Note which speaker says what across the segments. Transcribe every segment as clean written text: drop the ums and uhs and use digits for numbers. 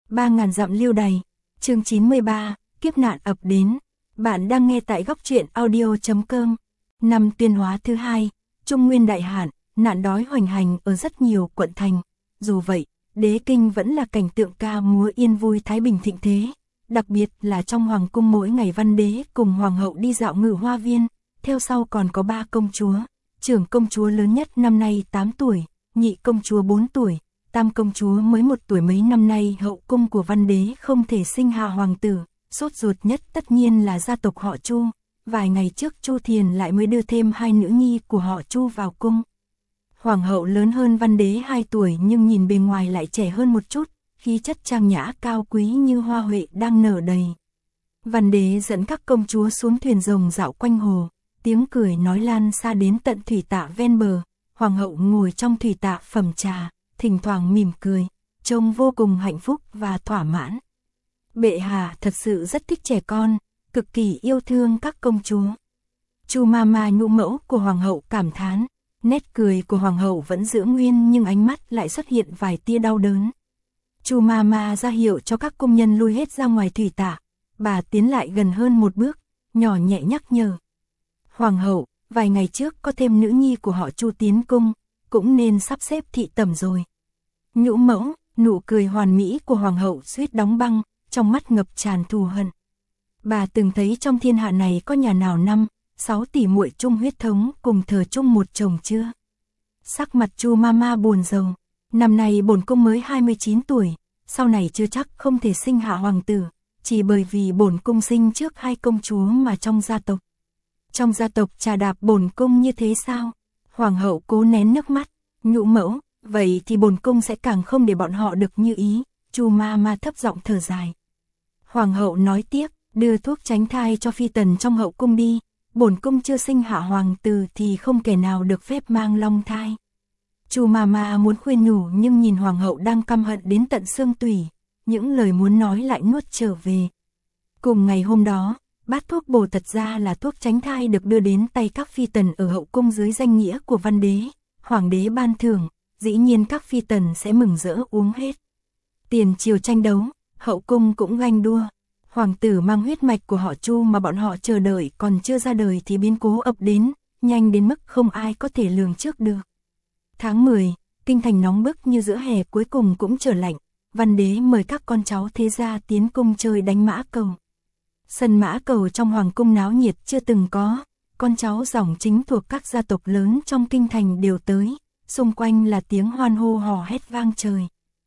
Speaker 1: 3000 dặm lưu đày, chương 93, kiếp nạn ập đến. Bạn đang nghe tại góc truyện audio.com. Năm Tuyên Hóa thứ hai, Trung Nguyên đại hạn, nạn đói hoành hành ở rất nhiều quận thành. Dù vậy, Đế Kinh vẫn là cảnh tượng ca múa yên vui thái bình thịnh thế. Đặc biệt là trong hoàng cung mỗi ngày văn đế cùng hoàng hậu đi dạo ngự hoa viên, theo sau còn có 3 công chúa. Trưởng công chúa lớn nhất năm nay 8 tuổi, nhị công chúa 4 tuổi, tam công chúa mới 1 tuổi. Mấy năm nay hậu cung của văn đế không thể sinh hạ hoàng tử, sốt ruột nhất tất nhiên là gia tộc họ Chu. Vài ngày trước Chu Thiền lại mới đưa thêm 2 nữ nhi của họ Chu vào cung. Hoàng hậu lớn hơn văn đế 2 tuổi nhưng nhìn bề ngoài lại trẻ hơn một chút, khí chất trang nhã cao quý như hoa huệ đang nở đầy. Văn đế dẫn các công chúa xuống thuyền rồng dạo quanh hồ, tiếng cười nói lan xa đến tận thủy tạ ven bờ. Hoàng hậu ngồi trong thủy tạ phẩm trà, thỉnh thoảng mỉm cười, trông vô cùng hạnh phúc và thỏa mãn. Bệ hạ thật sự rất thích trẻ con, cực kỳ yêu thương các công chúa. Chu Mama nhũ mẫu của hoàng hậu cảm thán, nét cười của hoàng hậu vẫn giữ nguyên nhưng ánh mắt lại xuất hiện vài tia đau đớn. Chu Mama ra hiệu cho các công nhân lui hết ra ngoài thủy tạ, bà tiến lại gần hơn một bước, nhỏ nhẹ nhắc nhở. Hoàng hậu, vài ngày trước có thêm nữ nhi của họ Chu tiến cung, cũng nên sắp xếp thị tẩm rồi. Nhũ mẫu, nụ cười hoàn mỹ của hoàng hậu suýt đóng băng, trong mắt ngập tràn thù hận. Bà từng thấy trong thiên hạ này có nhà nào 5-6 tỷ muội chung huyết thống cùng thờ chung một chồng chưa? Sắc mặt Chu Mama buồn rầu, năm nay bổn cung mới 29 tuổi, sau này chưa chắc không thể sinh hạ hoàng tử, chỉ bởi vì bổn cung sinh trước 2 công chúa mà trong gia tộc. Trong gia tộc trà đạp bổn cung như thế sao? Hoàng hậu cố nén nước mắt, nhũ mẫu, vậy thì bổn cung sẽ càng không để bọn họ được như ý. Chu Mama thấp giọng thở dài. Hoàng hậu nói tiếp, đưa thuốc tránh thai cho phi tần trong hậu cung đi, bổn cung chưa sinh hạ hoàng tử thì không kẻ nào được phép mang long thai. Chu Mama muốn khuyên nhủ nhưng nhìn hoàng hậu đang căm hận đến tận xương tủy, những lời muốn nói lại nuốt trở về. Cùng ngày hôm đó, bát thuốc bổ thật ra là thuốc tránh thai được đưa đến tay các phi tần ở hậu cung dưới danh nghĩa của văn đế. Hoàng đế ban thưởng, dĩ nhiên các phi tần sẽ mừng rỡ uống hết. Tiền triều tranh đấu, hậu cung cũng ganh đua. Hoàng tử mang huyết mạch của họ Chu mà bọn họ chờ đợi còn chưa ra đời thì biến cố ập đến, nhanh đến mức không ai có thể lường trước được. Tháng 10, kinh thành nóng bức như giữa hè cuối cùng cũng trở lạnh. Văn đế mời các con cháu thế gia tiến cung chơi đánh mã cầu. Sân mã cầu trong hoàng cung náo nhiệt chưa từng có, con cháu dòng chính thuộc các gia tộc lớn trong kinh thành đều tới, xung quanh là tiếng hoan hô hò hét vang trời.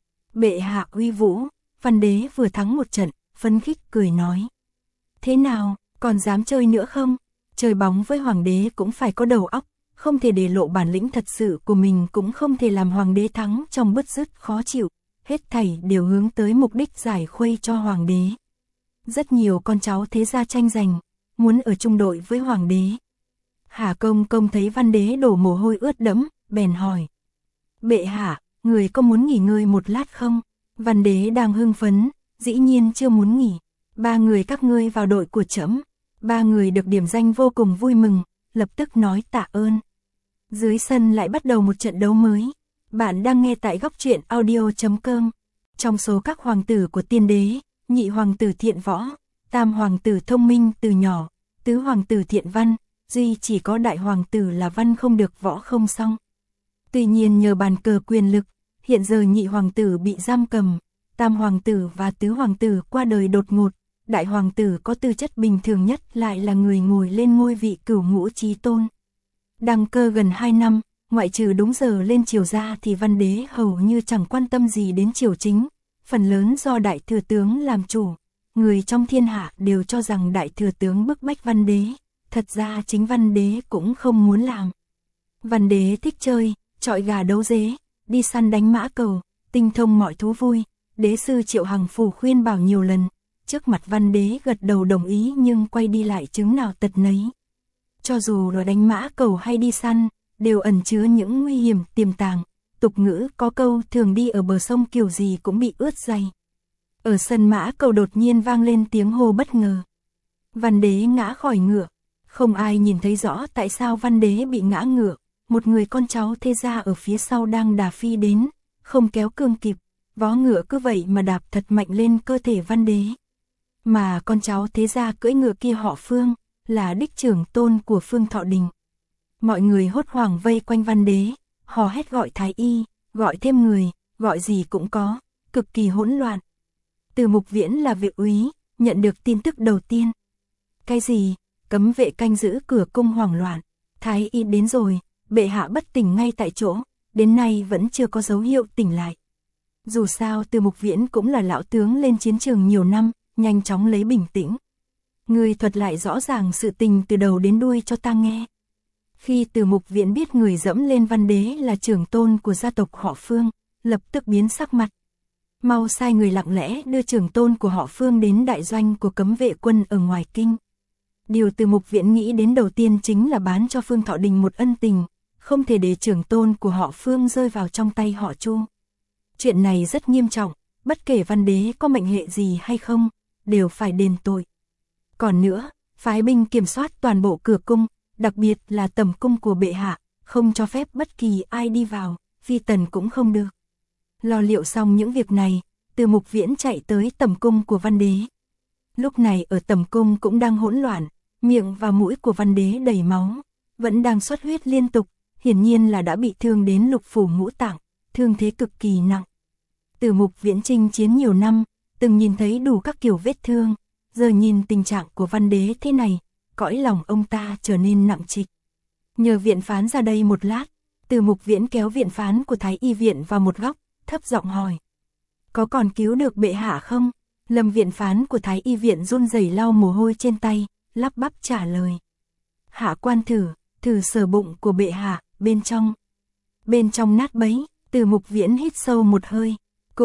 Speaker 1: Bệ hạ uy vũ, văn đế vừa thắng một trận, phấn khích cười nói. Thế nào, còn dám chơi nữa không? Chơi bóng với hoàng đế cũng phải có đầu óc, không thể để lộ bản lĩnh thật sự của mình, cũng không thể làm hoàng đế thắng trong bứt rứt khó chịu, hết thảy đều hướng tới mục đích giải khuây cho hoàng đế. Rất nhiều con cháu thế gia tranh giành, muốn ở chung đội với hoàng đế. Hà công công thấy văn đế đổ mồ hôi ướt đẫm, bèn hỏi. Bệ hạ, người có muốn nghỉ ngơi một lát không? Văn đế đang hưng phấn, dĩ nhiên chưa muốn nghỉ. 3 người các ngươi vào đội của trẫm. 3 người được điểm danh vô cùng vui mừng, lập tức nói tạ ơn. Dưới sân lại bắt đầu một trận đấu mới. Bạn đang nghe tại góc truyện audio.com. Trong số các hoàng tử của tiên đế, nhị hoàng tử thiện võ, tam hoàng tử thông minh từ nhỏ, tứ hoàng tử thiện văn, duy chỉ có đại hoàng tử là văn không được võ không xong. Tuy nhiên nhờ bàn cờ quyền lực, hiện giờ nhị hoàng tử bị giam cầm, tam hoàng tử và tứ hoàng tử qua đời đột ngột, đại hoàng tử có tư chất bình thường nhất lại là người ngồi lên ngôi vị cửu ngũ chí tôn. Đăng cơ gần 2 năm, ngoại trừ đúng giờ lên triều ra thì văn đế hầu như chẳng quan tâm gì đến triều chính, phần lớn do đại thừa tướng làm chủ. Người trong thiên hạ đều cho rằng đại thừa tướng bức bách văn đế, thật ra chính văn đế cũng không muốn làm. Văn đế thích chơi, chọi gà đấu dế, đi săn đánh mã cầu, tinh thông mọi thú vui. Đế sư Triệu Hằng Phủ khuyên bảo nhiều lần, trước mặt văn đế gật đầu đồng ý nhưng quay đi lại chứng nào tật nấy. Cho dù là đánh mã cầu hay đi săn, đều ẩn chứa những nguy hiểm tiềm tàng. Tục ngữ có câu thường đi ở bờ sông kiểu gì cũng bị ướt giày. Ở sân mã cầu đột nhiên vang lên tiếng hô bất ngờ. Văn đế ngã khỏi ngựa. Không ai nhìn thấy rõ tại sao văn đế bị ngã ngựa. Một người con cháu thế gia ở phía sau đang đà phi đến, không kéo cương kịp. vó ngựa cứ vậy mà đạp thật mạnh lên cơ thể Văn Đế. Mà con cháu thế gia cưỡi ngựa kia họ Phương, là đích trưởng tôn của Phương Thọ Đình. Mọi người hốt hoảng vây quanh Văn Đế, hò hét gọi thái y, gọi thêm người, gọi gì cũng có, cực kỳ hỗn loạn. Từ Mục Viễn là vệ úy, nhận được tin tức đầu tiên. Cái gì? Cấm vệ canh giữ cửa cung hoảng loạn. Thái y đến rồi, bệ hạ bất tỉnh ngay tại chỗ, đến nay vẫn chưa có dấu hiệu tỉnh lại. Dù sao Từ Mục Viễn cũng là lão tướng lên chiến trường nhiều năm, nhanh chóng lấy bình tĩnh. Người thuật lại rõ ràng sự tình từ đầu đến đuôi cho ta nghe. Khi Từ Mục Viễn biết người dẫm lên Văn Đế là trưởng tôn của gia tộc họ Phương, lập tức biến sắc mặt. Mau sai người lặng lẽ đưa trưởng tôn của họ Phương đến đại doanh của cấm vệ quân ở ngoài kinh. Điều Từ Mục Viễn nghĩ đến đầu tiên chính là bán cho Phương Thọ Đình một ân tình, không thể để trưởng tôn của họ Phương rơi vào trong tay họ Chu. Chuyện này rất nghiêm trọng, bất kể Văn Đế có mệnh hệ gì hay không, đều phải đền tội. Còn nữa, phái binh kiểm soát toàn bộ cửa cung, đặc biệt là tầm cung của bệ hạ, không cho phép bất kỳ ai đi vào, phi tần cũng không được. Lo liệu xong những việc này, Từ Mục Viễn chạy tới tầm cung của Văn Đế. Lúc này ở tầm cung cũng đang hỗn loạn, miệng và mũi của Văn Đế đầy máu, vẫn đang xuất huyết liên tục, hiển nhiên là đã bị thương đến lục phủ ngũ tạng, thương thế cực kỳ nặng. Từ Mục Viễn chinh chiến nhiều năm, từng nhìn thấy đủ các kiểu vết thương, giờ nhìn tình trạng của Văn Đế thế này, cõi lòng ông ta trở nên nặng trịch. Nhờ viện phán ra đây một lát, Từ Mục Viễn kéo viện phán của Thái y viện vào một góc, thấp giọng hỏi. Có còn cứu được bệ hạ không? Lâm viện phán của Thái y viện run rẩy lau mồ hôi trên tay, lắp bắp trả lời. Hạ quan thử sờ bụng của bệ hạ, bên trong nát bấy. Từ Mục Viễn hít sâu một hơi.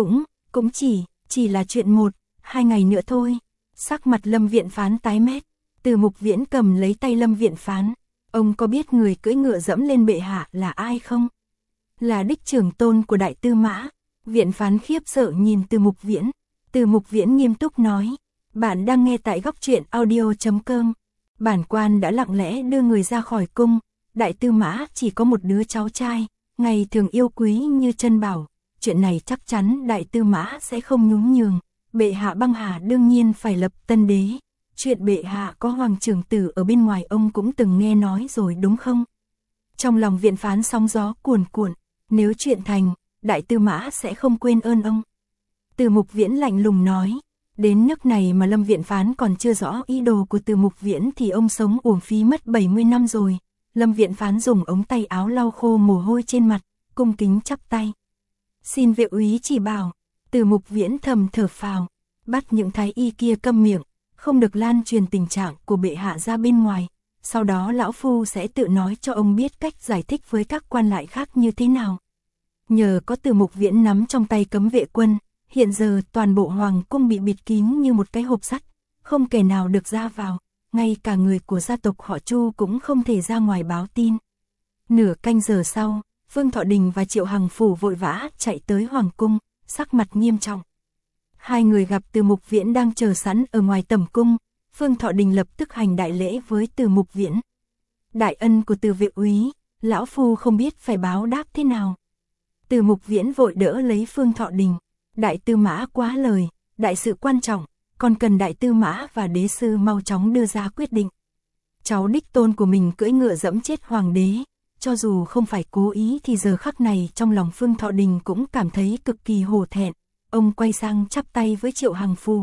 Speaker 1: Cũng chỉ là chuyện 1-2 ngày nữa thôi. Sắc mặt Lâm viện phán tái mét. Từ Mục Viễn cầm lấy tay Lâm viện phán. Ông có biết người cưỡi ngựa dẫm lên bệ hạ là ai không? Là đích trưởng tôn của đại tư mã. Viện phán khiếp sợ nhìn Từ Mục Viễn. Từ Mục Viễn nghiêm túc nói. Bạn đang nghe tại góc truyện audio.com. Bản quan đã lặng lẽ đưa người ra khỏi cung. Đại tư mã chỉ có một đứa cháu trai, ngày thường yêu quý như chân bảo. Chuyện này chắc chắn đại tư mã sẽ không nhún nhường. Bệ hạ băng hà đương nhiên phải lập tân đế. Chuyện bệ hạ có hoàng trưởng tử ở bên ngoài ông cũng từng nghe nói rồi đúng không? Trong lòng viện phán sóng gió cuồn cuộn. Nếu chuyện thành, đại tư mã sẽ không quên ơn ông. Từ Mục Viễn lạnh lùng nói. Đến nước này mà Lâm viện phán còn chưa rõ ý đồ của Từ Mục Viễn thì ông sống uổng phí mất 70 năm rồi. Lâm viện phán dùng ống tay áo lau khô mồ hôi trên mặt, cung kính chắp tay. Xin vệ úy chỉ bảo. Từ Mục Viễn thầm thở phào, bắt những thái y kia câm miệng, không được lan truyền tình trạng của bệ hạ ra bên ngoài. Sau đó lão phu sẽ tự nói cho ông biết cách giải thích với các quan lại khác như thế nào. Nhờ có Từ Mục Viễn nắm trong tay cấm vệ quân, hiện giờ toàn bộ hoàng cung bị bịt kín như một cái hộp sắt, không kẻ nào được ra vào, ngay cả người của gia tộc họ Chu cũng không thể ra ngoài báo tin. Nửa canh giờ sau, Phương Thọ Đình và Triệu Hằng Phủ vội vã chạy tới hoàng cung, sắc mặt nghiêm trọng. Hai người gặp Từ Mục Viễn đang chờ sẵn ở ngoài tầm cung, Phương Thọ Đình lập tức hành đại lễ với Từ Mục Viễn. Đại ân của Từ vệ úy, lão phu không biết phải báo đáp thế nào. Từ Mục Viễn vội đỡ lấy Phương Thọ Đình. Đại tư mã quá lời, đại sự quan trọng, còn cần đại tư mã và đế sư mau chóng đưa ra quyết định. Cháu đích tôn của mình cưỡi ngựa dẫm chết hoàng đế, cho dù không phải cố ý thì giờ khắc này trong lòng Phương Thọ Đình cũng cảm thấy cực kỳ hổ thẹn. Ông quay sang chắp tay với Triệu Hằng Phủ.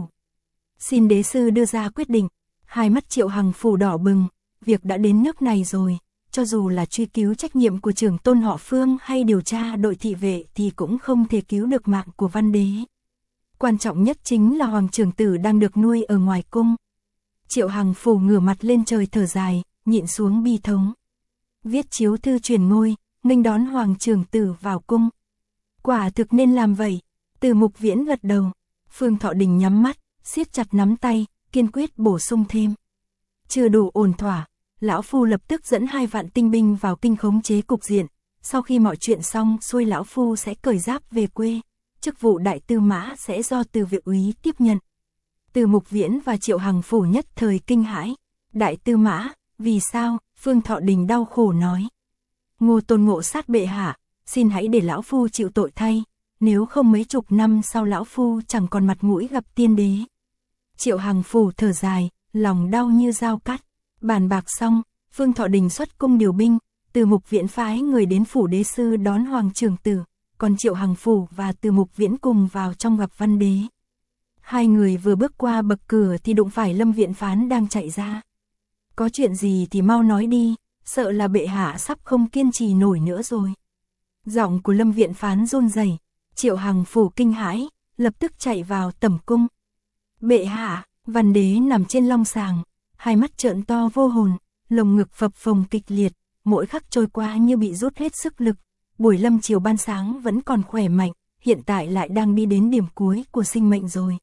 Speaker 1: Xin đế sư đưa ra quyết định. Hai mắt Triệu Hằng Phủ đỏ bừng, việc đã đến nước này rồi, cho dù là truy cứu trách nhiệm của trưởng tôn họ Phương hay điều tra đội thị vệ thì cũng không thể cứu được mạng của Văn Đế. Quan trọng nhất chính là hoàng trưởng tử đang được nuôi ở ngoài cung. Triệu Hằng Phủ ngửa mặt lên trời thở dài, nhịn xuống bi thống. Viết chiếu thư truyền ngôi, nghênh đón hoàng trưởng tử vào cung. Quả thực nên làm vậy. Từ Mục Viễn gật đầu. Phương Thọ Đình nhắm mắt, siết chặt nắm tay, kiên quyết bổ sung thêm. Chưa đủ ổn thỏa, lão phu lập tức dẫn 2 vạn tinh binh vào kinh khống chế cục diện. Sau khi mọi chuyện xong xuôi lão phu sẽ cởi giáp về quê. Chức vụ đại tư mã sẽ do Từ vệ úy tiếp nhận. Từ Mục Viễn và Triệu Hằng Phủ nhất thời kinh hãi. Đại tư mã, vì sao? Phương Thọ Đình đau khổ nói. Ngô Tôn ngộ sát bệ hạ, xin hãy để lão phu chịu tội thay. nếu không mấy chục năm sau lão phu chẳng còn mặt mũi gặp tiên đế. Triệu Hằng Phủ thở dài, lòng đau như dao cắt. Bàn bạc xong, Vương Thọ Đình xuất cung điều binh, Từ Mục Viễn phái người đến phủ đế sư đón Hoàng Trường Tử, còn Triệu Hằng Phủ và Từ Mục Viễn cùng vào trong gặp Văn Đế. Hai người vừa bước qua bậc cửa thì đụng phải Lâm Viện Phán đang chạy ra. Có chuyện gì thì mau nói đi, sợ là bệ hạ sắp không kiên trì nổi nữa rồi. Giọng của Lâm Viện Phán run rẩy. Triệu Hằng Phủ kinh hãi, lập tức chạy vào tẩm cung. Bệ hạ, Văn Đế nằm trên long sàng, hai mắt trợn to vô hồn, lồng ngực phập phồng kịch liệt, mỗi khắc trôi qua như bị rút hết sức lực. Buổi lâm chiều ban sáng vẫn còn khỏe mạnh, hiện tại lại đang đi đến điểm cuối của sinh mệnh rồi.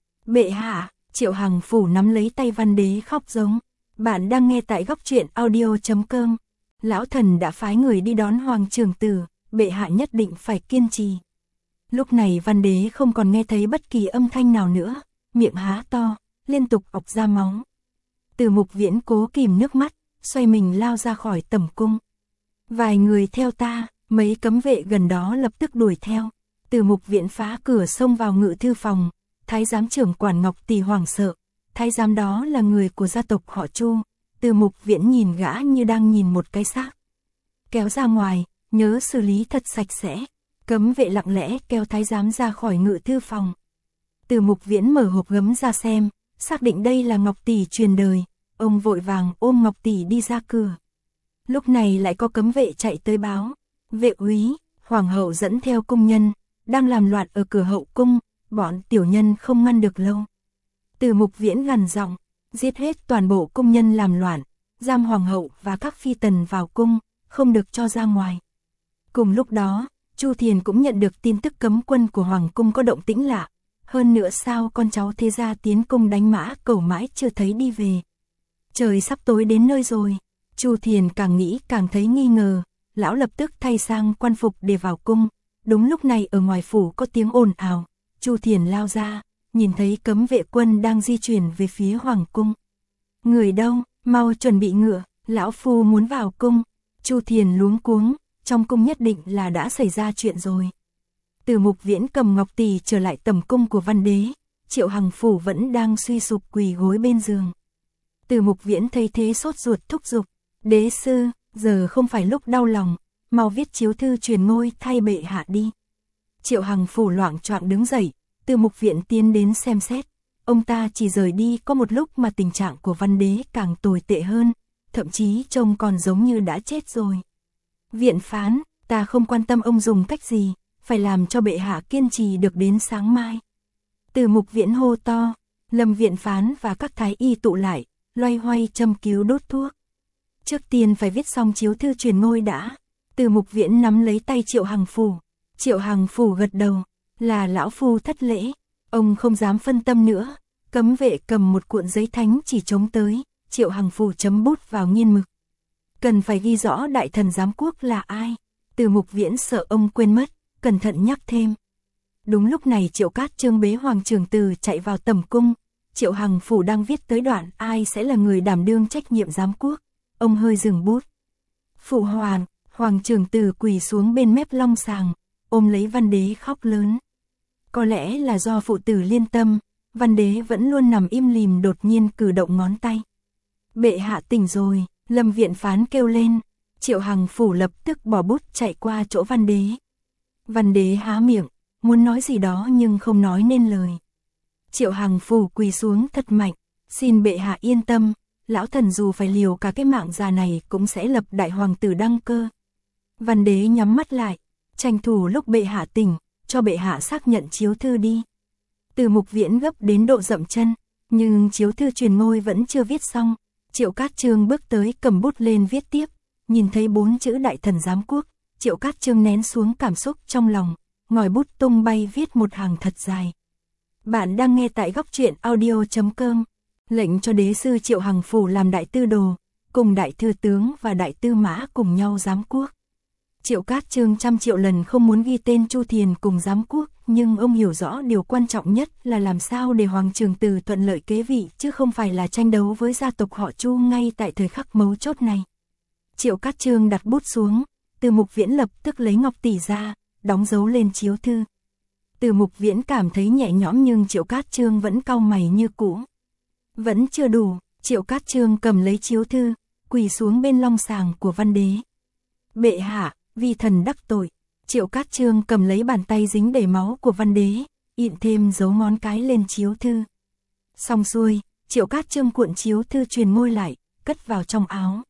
Speaker 1: Bệ hạ, Triệu Hằng Phủ nắm lấy tay Văn Đế khóc giống. Bạn đang nghe tại góc truyện audio.com. Lão thần đã phái người đi đón Hoàng Trường Tử, bệ hạ nhất định phải kiên trì. Lúc này Văn Đế không còn nghe thấy bất kỳ âm thanh nào nữa, miệng há to, liên tục ọc ra máu. Từ Mục Viễn cố kìm nước mắt, xoay mình lao ra khỏi tẩm cung. Vài người theo ta, mấy cấm vệ gần đó lập tức đuổi theo. Từ Mục Viễn phá cửa xông vào ngự thư phòng, thái giám trưởng quản Ngọc Tỷ hoảng sợ. Thái giám đó là người của gia tộc họ Chu. Từ Mục Viễn nhìn gã như đang nhìn một cái xác. Kéo ra ngoài, nhớ xử lý thật sạch sẽ. Cấm vệ lặng lẽ kéo thái giám ra khỏi ngự thư phòng. Từ Mục Viễn mở hộp gấm ra xem, xác định đây là Ngọc Tỷ truyền đời. Ông vội vàng ôm Ngọc Tỷ đi ra cửa. Lúc này lại có cấm vệ chạy tới báo. Vệ úy, hoàng hậu dẫn theo cung nhân, đang làm loạn ở cửa hậu cung, bọn tiểu nhân không ngăn được lâu. Từ Mục Viễn gằn giọng, giết hết toàn bộ cung nhân làm loạn, giam hoàng hậu và các phi tần vào cung, không được cho ra ngoài. Cùng lúc đó, Chu Thiền cũng nhận được tin tức cấm quân của hoàng cung có động tĩnh lạ. Hơn nữa sao con cháu thế gia tiến cung đánh mã cầu mãi chưa thấy đi về. Trời sắp tối đến nơi rồi. Chu Thiền càng nghĩ càng thấy nghi ngờ, lão lập tức thay sang quan phục để vào cung. Đúng lúc này ở ngoài phủ có tiếng ồn ào, Chu Thiền lao ra, nhìn thấy cấm vệ quân đang di chuyển về phía hoàng cung. Người đâu, mau chuẩn bị ngựa, lão phu muốn vào cung. Chu Thiền luống cuống, trong cung nhất định là đã xảy ra chuyện rồi. Từ Mục Viễn cầm Ngọc Tỷ trở lại tẩm cung của Văn Đế, Triệu Hằng Phủ vẫn đang suy sụp quỳ gối bên giường. Từ Mục Viễn thấy thế sốt ruột thúc giục, đế sư, giờ không phải lúc đau lòng, mau viết chiếu thư truyền ngôi thay bệ hạ đi. Triệu Hằng Phủ loạng choạng đứng dậy, Từ Mục Viễn tiến đến xem xét. Ông ta chỉ rời đi có một lúc mà tình trạng của Văn Đế càng tồi tệ hơn, thậm chí trông còn giống như đã chết rồi. Viện phán, ta không quan tâm ông dùng cách gì, phải làm cho bệ hạ kiên trì được đến sáng mai. Từ Mục Viễn hô to, Lâm viện phán và các thái y tụ lại, loay hoay châm cứu đốt thuốc. Trước tiên phải viết xong chiếu thư truyền ngôi đã. Từ Mục Viễn nắm lấy tay Triệu Hằng Phủ. Triệu Hằng Phủ gật đầu, là lão phu thất lễ. Ông không dám phân tâm nữa. Cấm vệ cầm một cuộn giấy thánh chỉ chống tới, Triệu Hằng Phủ chấm bút vào nghiên mực. Cần phải ghi rõ đại thần giám quốc là ai. Từ Mục Viễn sợ ông quên mất, cẩn thận nhắc thêm. Đúng lúc này Triệu Cát Chương bế Hoàng Trường Tử chạy vào tẩm cung. Triệu Hằng Phủ đang viết tới đoạn ai sẽ là người đảm đương trách nhiệm giám quốc. Ông hơi dừng bút. Phụ hoàng, Hoàng Trường Tử quỳ xuống bên mép long sàng, ôm lấy Văn Đế khóc lớn. Có lẽ là do phụ tử liên tâm, Văn Đế vẫn luôn nằm im lìm đột nhiên cử động ngón tay. Bệ hạ tỉnh rồi, Lâm viện phán kêu lên. Triệu Hằng Phủ lập tức bỏ bút chạy qua chỗ Văn Đế. Văn Đế há miệng, muốn nói gì đó nhưng không nói nên lời. Triệu Hằng Phủ quỳ xuống thật mạnh, xin bệ hạ yên tâm, lão thần dù phải liều cả cái mạng già này cũng sẽ lập đại hoàng tử đăng cơ. Văn Đế nhắm mắt lại, tranh thủ lúc bệ hạ tỉnh, cho bệ hạ xác nhận chiếu thư đi. Từ Mục Viễn gấp đến độ dậm chân, nhưng chiếu thư truyền ngôi vẫn chưa viết xong. Triệu Cát Chương bước tới cầm bút lên viết tiếp, nhìn thấy 4 chữ đại thần giám quốc, Triệu Cát Chương nén xuống cảm xúc trong lòng, ngòi bút tung bay viết một hàng thật dài. Bạn đang nghe tại góc truyện audio.com. Lệnh cho đế sư Triệu Hằng Phủ làm đại tư đồ, cùng đại thư tướng và đại tư mã cùng nhau giám quốc. Triệu Cát Chương trăm triệu lần không muốn ghi tên Chu Thiền cùng giám quốc, nhưng ông hiểu rõ điều quan trọng nhất là làm sao để Hoàng Trường Tử thuận lợi kế vị, chứ không phải là tranh đấu với gia tộc họ Chu ngay tại thời khắc mấu chốt này. Triệu Cát Chương đặt bút xuống, Từ Mục Viễn lập tức lấy Ngọc Tỷ ra, đóng dấu lên chiếu thư, Từ Mục Viễn cảm thấy nhẹ nhõm nhưng Triệu Cát Chương vẫn cau mày như cũ. Vẫn chưa đủ, Triệu Cát Chương cầm lấy chiếu thư, quỳ xuống bên long sàng của văn đế. Bệ hạ, vi thần đắc tội. Triệu Cát Chương cầm lấy bàn tay dính đầy máu của văn đế, in thêm dấu ngón cái lên chiếu thư. Xong xuôi, Triệu Cát Chương cuộn chiếu thư truyền ngôi lại, cất vào trong áo.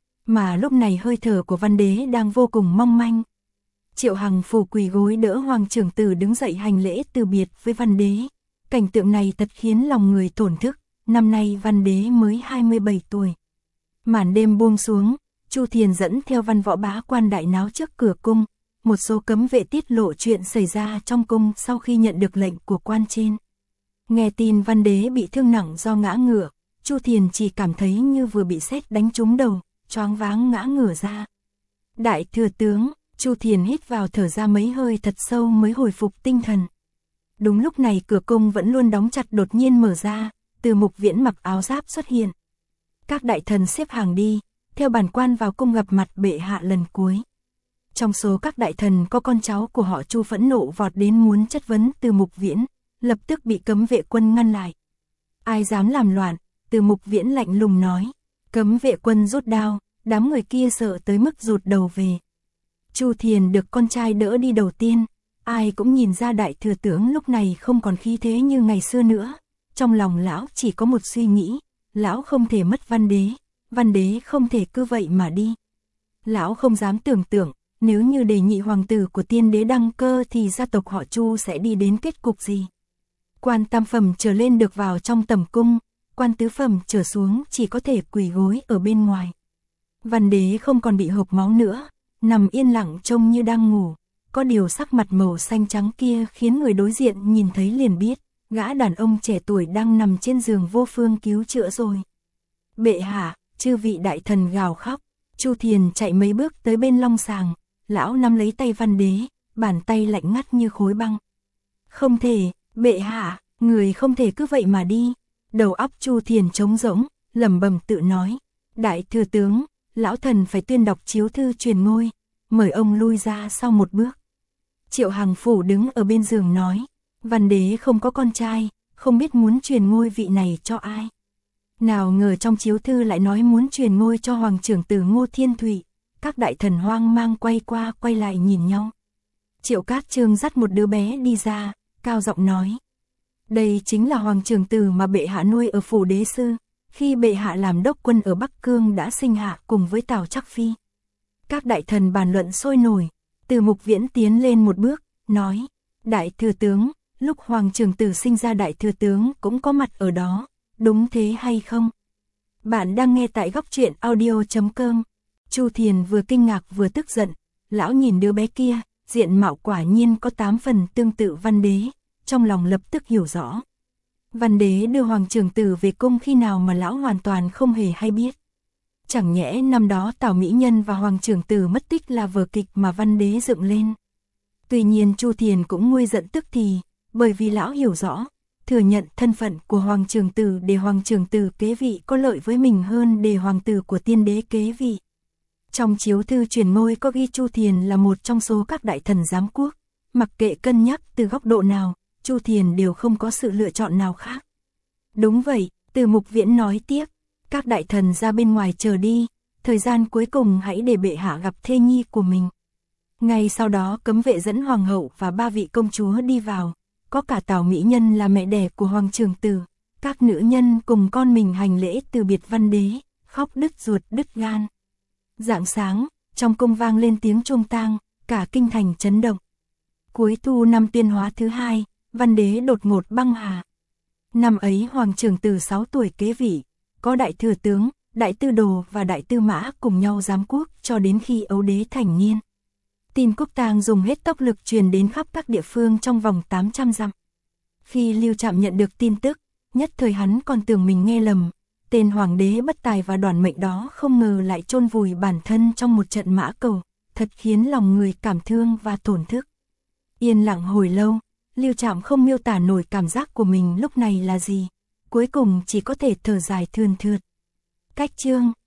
Speaker 1: Mà lúc này hơi thở của văn đế đang vô cùng mong manh. Triệu Hằng Phủ quỳ gối đỡ Hoàng trưởng tử đứng dậy hành lễ từ biệt với văn đế. Cảnh tượng này thật khiến lòng người thổn thức, năm nay văn đế mới 27 tuổi. Màn đêm buông xuống, Chu Thiền dẫn theo văn võ bá quan đại náo trước cửa cung. Một số cấm vệ tiết lộ chuyện xảy ra trong cung sau khi nhận được lệnh của quan trên. Nghe tin văn đế bị thương nặng do ngã ngửa, Chu Thiền chỉ cảm thấy như vừa bị sét đánh trúng đầu, choáng váng ngã ngửa ra. Đại thừa tướng, Chu Thiền hít vào thở ra mấy hơi thật sâu mới hồi phục tinh thần. Đúng lúc này cửa cung vẫn luôn đóng chặt đột nhiên mở ra, Từ Mục Viễn mặc áo giáp xuất hiện. Các đại thần xếp hàng đi, theo bản quan vào cung gặp mặt bệ hạ lần cuối. Trong số các đại thần có con cháu của họ Chu phẫn nộ vọt đến muốn chất vấn Từ Mục Viễn, lập tức bị cấm vệ quân ngăn lại. Ai dám làm loạn, Từ Mục Viễn lạnh lùng nói. Cấm vệ quân rút đao, đám người kia sợ tới mức rụt đầu về. Chu Thiền được con trai đỡ đi đầu tiên, ai cũng nhìn ra đại thừa tướng lúc này không còn khí thế như ngày xưa nữa. Trong lòng lão chỉ có một suy nghĩ, lão không thể mất văn đế không thể cứ vậy mà đi. Lão không dám tưởng tượng, nếu như để nhị hoàng tử của tiên đế đăng cơ thì gia tộc họ Chu sẽ đi đến kết cục gì. Quan tam phẩm trở lên được vào trong tầm cung, quan tứ phẩm trở xuống chỉ có thể quỳ gối ở bên ngoài. Văn đế không còn bị hộc máu nữa, nằm yên lặng trông như đang ngủ, có điều sắc mặt màu xanh trắng kia khiến người đối diện nhìn thấy liền biết, gã đàn ông trẻ tuổi đang nằm trên giường vô phương cứu chữa rồi. Bệ hạ, chư vị đại thần gào khóc, Chu Thiền chạy mấy bước tới bên long sàng, lão nắm lấy tay văn đế, bàn tay lạnh ngắt như khối băng. Không thể, bệ hạ, người không thể cứ vậy mà đi. Đầu óc Chu Thiền trống rỗng, lẩm bẩm tự nói, đại thừa tướng, lão thần phải tuyên đọc chiếu thư truyền ngôi, mời ông lui ra sau một bước. Triệu Hằng Phủ đứng ở bên giường nói, văn đế không có con trai, không biết muốn truyền ngôi vị này cho ai. Nào ngờ trong chiếu thư lại nói muốn truyền ngôi cho hoàng trưởng tử Ngô Thiên Thụy. Các đại thần hoang mang quay qua quay lại nhìn nhau. Triệu Cát Chương dắt một đứa bé đi ra, cao giọng nói. Đây chính là hoàng trưởng tử mà bệ hạ nuôi ở phủ đế sư, khi bệ hạ làm đốc quân ở Bắc Cương đã sinh hạ cùng với Tào Trắc Phi. Các đại thần bàn luận sôi nổi, Từ Mục Viễn tiến lên một bước, nói, đại thừa tướng, lúc hoàng trưởng tử sinh ra đại thừa tướng cũng có mặt ở đó, đúng thế hay không? Bạn đang nghe tại góc truyện audio.com. Chu Thiền vừa kinh ngạc vừa tức giận, lão nhìn đứa bé kia, diện mạo quả nhiên có 8 phần tương tự văn đế, trong lòng lập tức hiểu rõ. Văn đế đưa hoàng trưởng tử về cung khi nào mà lão hoàn toàn không hề hay biết. Chẳng nhẽ năm đó Tào Mỹ Nhân và hoàng trưởng tử mất tích là vở kịch mà văn đế dựng lên. Tuy nhiên Chu Thiền cũng nguôi giận tức thì, bởi vì lão hiểu rõ, thừa nhận thân phận của hoàng trưởng tử để hoàng trưởng tử kế vị có lợi với mình hơn để hoàng tử của tiên đế kế vị. Trong chiếu thư truyền ngôi có ghi Chu Thiền là một trong số các đại thần giám quốc, mặc kệ cân nhắc từ góc độ nào, Chu Thiền đều không có sự lựa chọn nào khác. Đúng vậy, Từ Mục Viễn nói tiếp, các đại thần ra bên ngoài chờ đi, thời gian cuối cùng hãy để bệ hạ gặp thê nhi của mình. Ngay sau đó cấm vệ dẫn hoàng hậu và 3 vị công chúa đi vào, có cả Tào Mỹ Nhân là mẹ đẻ của hoàng trưởng tử, các nữ nhân cùng con mình hành lễ từ biệt văn đế, khóc đứt ruột đứt gan. Rạng sáng, trong cung vang lên tiếng chuông tang, cả kinh thành chấn động. Cuối thu năm Tuyên Hóa thứ 2, văn đế đột ngột băng hà. Năm ấy hoàng trưởng tử 6 tuổi kế vị, có đại thừa tướng, đại tư đồ và đại tư mã cùng nhau giám quốc cho đến khi ấu đế thành niên. Tin quốc tang dùng hết tốc lực truyền đến khắp các địa phương trong vòng 800 dặm. Khi Lưu Trạm nhận được tin tức, nhất thời hắn còn tưởng mình nghe lầm, tên hoàng đế bất tài và đoản mệnh đó không ngờ lại chôn vùi bản thân trong một trận mã cầu, thật khiến lòng người cảm thương và tổn thức. Yên lặng hồi lâu, Lưu Trạm không miêu tả nổi cảm giác của mình lúc này là gì, cuối cùng chỉ có thể thở dài thườn thượt. Cách chương